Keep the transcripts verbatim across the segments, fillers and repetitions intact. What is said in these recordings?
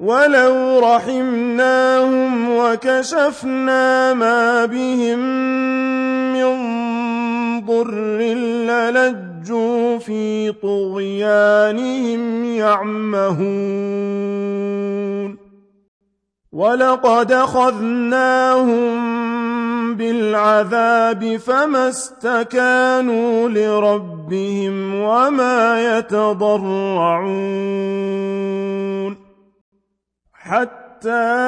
وَلَوْ رَحِمْنَاهُمْ وَكَشَفْنَا مَا بِهِم مِّن ضُرٍّ لَّلَجُّوا فِي طُغْيَانِهِمْ يَعْمَهُونَ وَلَقَدْ أَخَذْنَاهُم بِالْعَذَابِ فَمَا اسْتَكَانُوا لِرَبِّهِمْ وَمَا يَتَضَرَّعُونَ حَتَّى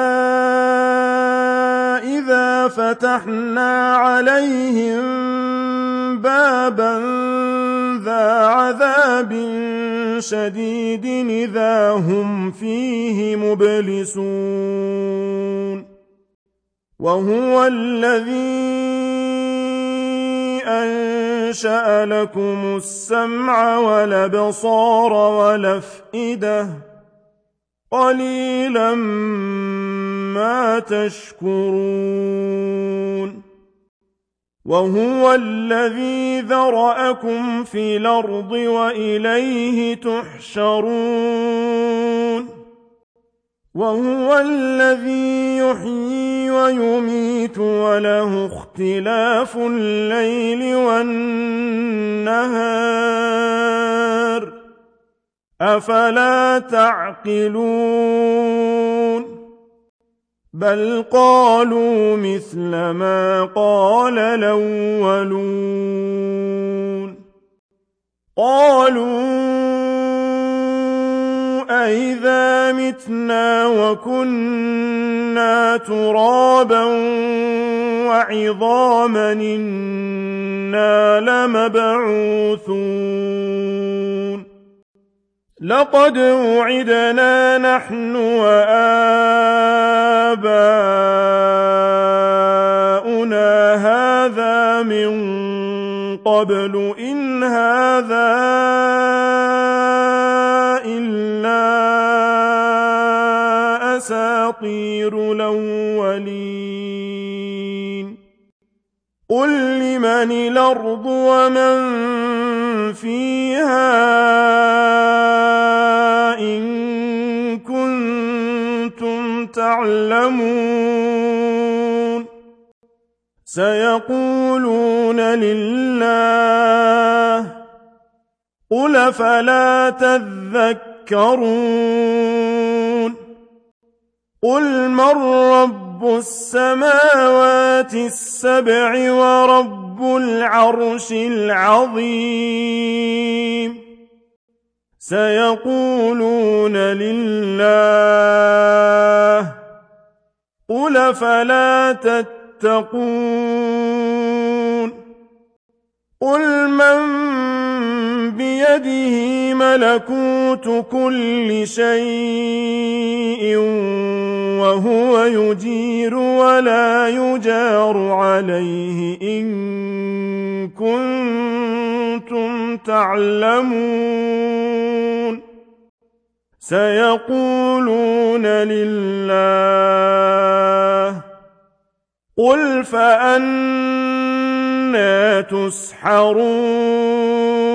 إِذَا فَتَحْنَا عَلَيْهِم بَابًا ذَا عَذَابٍ شَدِيدٍ إِذَا هُمْ فِيهِ مُبْلِسُونَ وَهُوَ الَّذِي أَنشَأَ لَكُمُ السَّمْعَ وَالْأَبْصَارَ وَالْأَفْئِدَةَ قَلِيلًا مَا تَشْكُرُونَ وَهُوَ الَّذِي ذَرَأَكُمْ فِي الْأَرْضِ وَإِلَيْهِ تُحْشَرُونَ وَهُوَ الَّذِي يُحْيِي وَيُمِيتُ وَلَهُ اخْتِلَافُ اللَّيْلِ وَالنَّهَارِ أَفَلَا تَعْقِلُونَ بَلْ قَالُوا مِثْلَ مَا قَالَ الْأَوَّلُونَ قَالُوا أَإِذَا مِتْنَا وَكُنَّا تُرَابًا وَعِظَامًا إِنَّا لَمَبْعُوثُونَ لَقَدْ وُعِدْنَا نَحْنُ وَآبَاؤُنَا هَٰذَا مِن قَبْلُ إِنْ هَٰذَا إِلَّا أَسَاطِيرُ الْأَوَّلِينَ قُل لِّمَنِ الْأَرْضُ وَمَن فِيهَا إِن كُنتُمْ تَعْلَمُونَ سَيَقُولُونَ لِلَّهِ قُلْ أَفَلَا تَذَكَّرُونَ قُلْ مَن رَّبُّ السَّمَاوَاتِ السَّبْعِ وَرَبُّ الْعَرْشِ الْعَظِيمِ سَيَقُولُونَ لِلَّهِ قُلْ أَفَلَا تَتَّقُونَ قُلْ مَن بِيَدِهِ مَلَكُوتُ كُلِّ شَيْءٍ وَهُوَ يُجِيرُ وَلَا يُجَارُ عَلَيْهِ إِن كُنتُمْ تَعْلَمُونَ سَيَقُولُونَ لِلَّهِ قُلْ فَأَنَّىٰ تُسْحَرُونَ